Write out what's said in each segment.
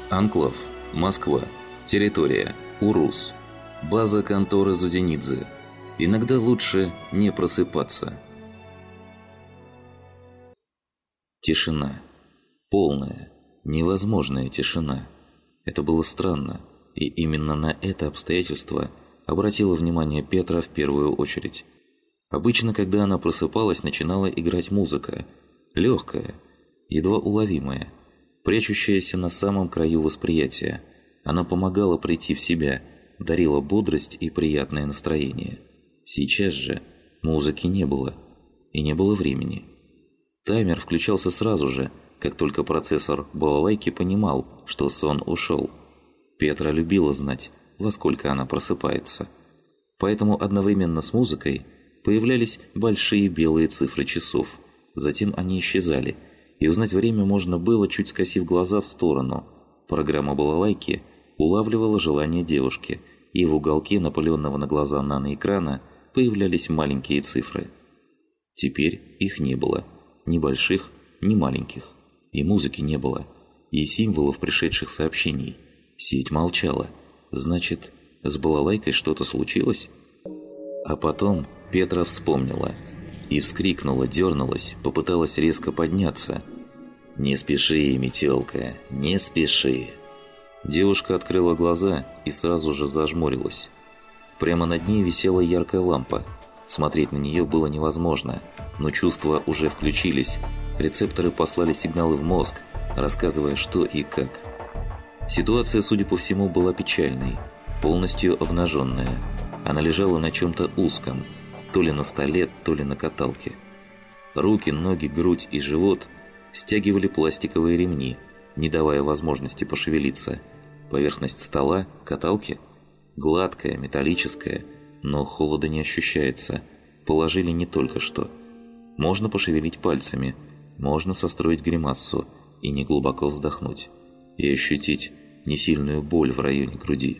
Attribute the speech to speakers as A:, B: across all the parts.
A: Анклав. Москва. Территория. Урус. База конторы Зуденидзе. Иногда лучше не просыпаться. Тишина. Полная, невозможная тишина. Это было странно, и именно на это обстоятельство обратила внимание Петра в первую очередь. Обычно, когда она просыпалась, начинала играть музыка. Легкая, едва уловимая, прячущаяся на самом краю восприятия. Она помогала прийти в себя, дарила бодрость и приятное настроение. Сейчас же музыки не было, и не было времени. Таймер включался сразу же, как только процессор балалайки понимал, что сон ушел. Петра любила знать, во сколько она просыпается. Поэтому одновременно с музыкой появлялись большие белые цифры часов. Затем они исчезали, и узнать время можно было, чуть скосив глаза в сторону. Программа балалайки улавливала желание девушки, и в уголке напыленного на глаза наноэкрана появлялись маленькие цифры. Теперь их не было. Ни больших, ни маленьких. И музыки не было. И символов пришедших сообщений. Сеть молчала. Значит, с балалайкой что-то случилось? А потом Петра вспомнила. И вскрикнула, дернулась, попыталась резко подняться. «Не спеши, метелка, не спеши!» Девушка открыла глаза и сразу же зажмурилась. Прямо над ней висела яркая лампа. Смотреть на нее было невозможно, но чувства уже включились. Рецепторы послали сигналы в мозг, рассказывая, что и как. Ситуация, судя по всему, была печальной, полностью обнаженная. Она лежала на чем-то узком, то ли на столе, то ли на каталке. Руки, ноги, грудь и живот стягивали пластиковые ремни, не давая возможности пошевелиться. Поверхность стола, каталки, гладкая, металлическая, но холода не ощущается. Положили не только что. Можно пошевелить пальцами, можно состроить гримассу и неглубоко вздохнуть. И ощутить несильную боль в районе груди.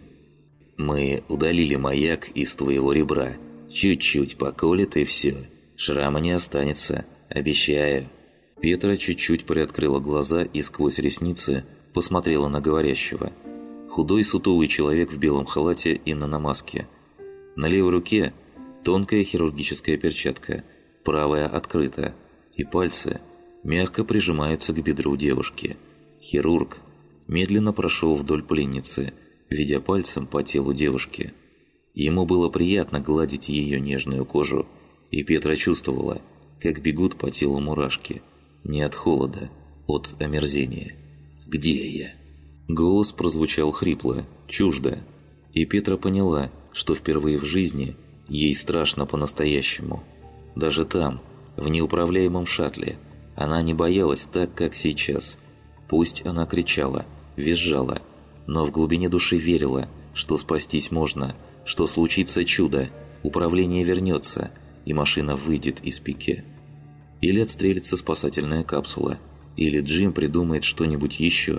A: «Мы удалили маяк из твоего ребра. Чуть-чуть поколет и все. Шрама не останется, обещаю». Петра чуть-чуть приоткрыла глаза и сквозь ресницы посмотрела на говорящего. Худой сутулый человек в белом халате и наномаске. На левой руке тонкая хирургическая перчатка, правая открыта, и пальцы мягко прижимаются к бедру девушки. Хирург медленно прошел вдоль пленницы, ведя пальцем по телу девушки. Ему было приятно гладить ее нежную кожу, и Петра чувствовала, как бегут по телу мурашки. Не от холода, от омерзения. «Где я?» Голос прозвучал хрипло, чуждо, и Петра поняла, что впервые в жизни ей страшно по-настоящему. Даже там, в неуправляемом шаттле, она не боялась так, как сейчас. Пусть она кричала, визжала, но в глубине души верила, что спастись можно, что случится чудо, управление вернется, и машина выйдет из пике. Или отстрелится спасательная капсула, или Джим придумает что-нибудь еще.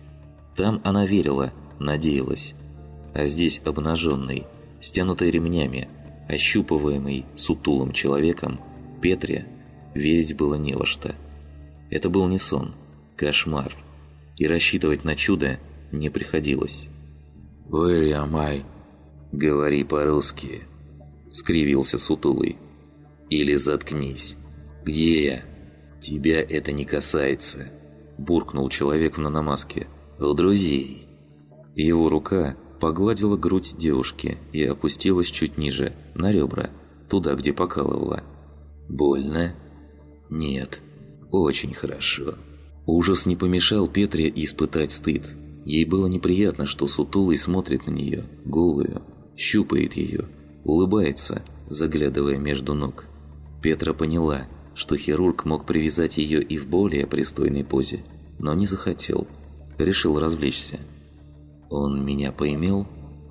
A: Там она верила, надеялась. А здесь обнаженный, стянутый ремнями, ощупываемый сутулым человеком, Петре верить было не во что. Это был не сон, кошмар. И рассчитывать на чудо не приходилось.
B: «Where am I?»
A: «Говори по-русски», — скривился сутулый. «Или заткнись».
B: «Где я?»
A: «Тебя это не касается», – буркнул человек в наномаске.
B: «У друзей».
A: Его рука погладила грудь девушки и опустилась чуть ниже, на ребра, туда, где покалывала.
B: «Больно?»
A: «Нет».
B: «Очень хорошо».
A: Ужас не помешал Петре испытать стыд. Ей было неприятно, что сутулый смотрит на нее, голую, щупает ее, улыбается, заглядывая между ног. Петра поняла, что хирург мог привязать ее и в более пристойной позе, но не захотел. Решил развлечься. «Он меня поимел?»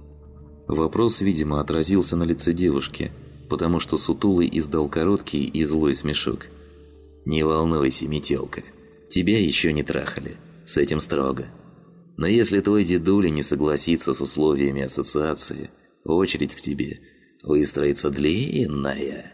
A: Вопрос, видимо, отразился на лице девушки, потому что сутулый издал короткий и злой смешок.
B: «Не волнуйся, метелка, тебя еще не трахали, с этим строго. Но если твой дедуля не согласится с условиями ассоциации, очередь к тебе выстроится длинная».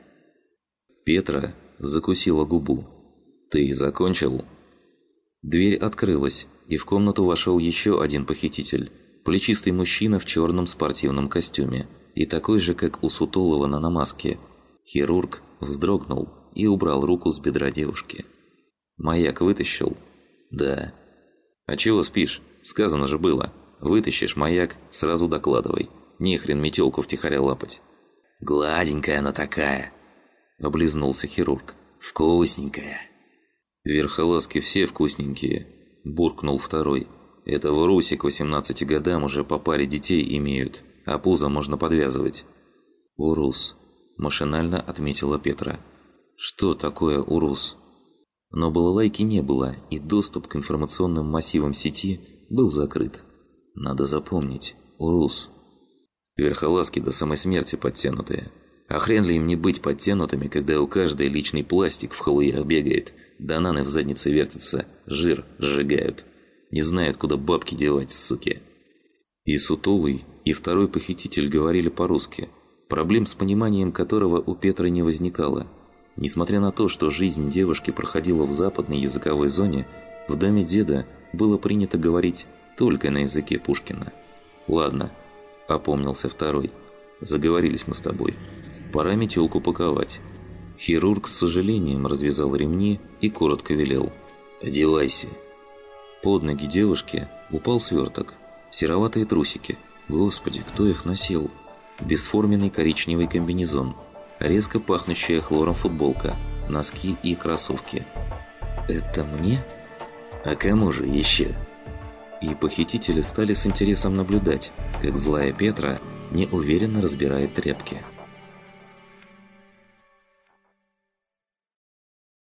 A: Петра закусила губу. «Ты закончил?» Дверь открылась, и в комнату вошел еще один похититель. Плечистый мужчина в черном спортивном костюме и такой же, как у Сутулова на намазке. Хирург вздрогнул и убрал руку с бедра девушки. «Маяк вытащил?» «Да». «А чего спишь? Сказано же было. Вытащишь маяк, сразу докладывай. Не хрен метелку втихаря лапать».
B: «Гладенькая она такая», –
A: облизнулся хирург.
B: «Вкусненькая».
A: «Верхолазки все вкусненькие», – буркнул второй. «Это в Руси к 18 годам уже по паре детей имеют, а пузо можно подвязывать». «Урус», – машинально отметила Петра. «Что такое урус?» Но балалайки не было, и доступ к информационным массивам сети был закрыт. Надо запомнить. Урус. Верхолазки до самой смерти подтянутые. А хрен ли им не быть подтянутыми, когда у каждой личный пластик в халуях бегает, бананы в заднице вертятся, жир сжигают. Не знают, куда бабки девать, суки. И Сутулый, и второй похититель говорили по-русски, проблем с пониманием которого у Петры не возникало. Несмотря на то, что жизнь девушки проходила в западной языковой зоне, в доме деда было принято говорить только на языке Пушкина. «Ладно», – опомнился второй, – «заговорились мы с тобой. Пора метелку паковать». Хирург с сожалением развязал ремни и коротко велел:
B: «Одевайся».
A: Под ноги девушки упал сверток, сероватые трусики. Господи, кто их носил? Бесформенный коричневый комбинезон, резко пахнущая хлором футболка, носки и кроссовки. «Это мне?
B: А кому же еще?»
A: И похитители стали с интересом наблюдать, как злая Петра неуверенно разбирает тряпки.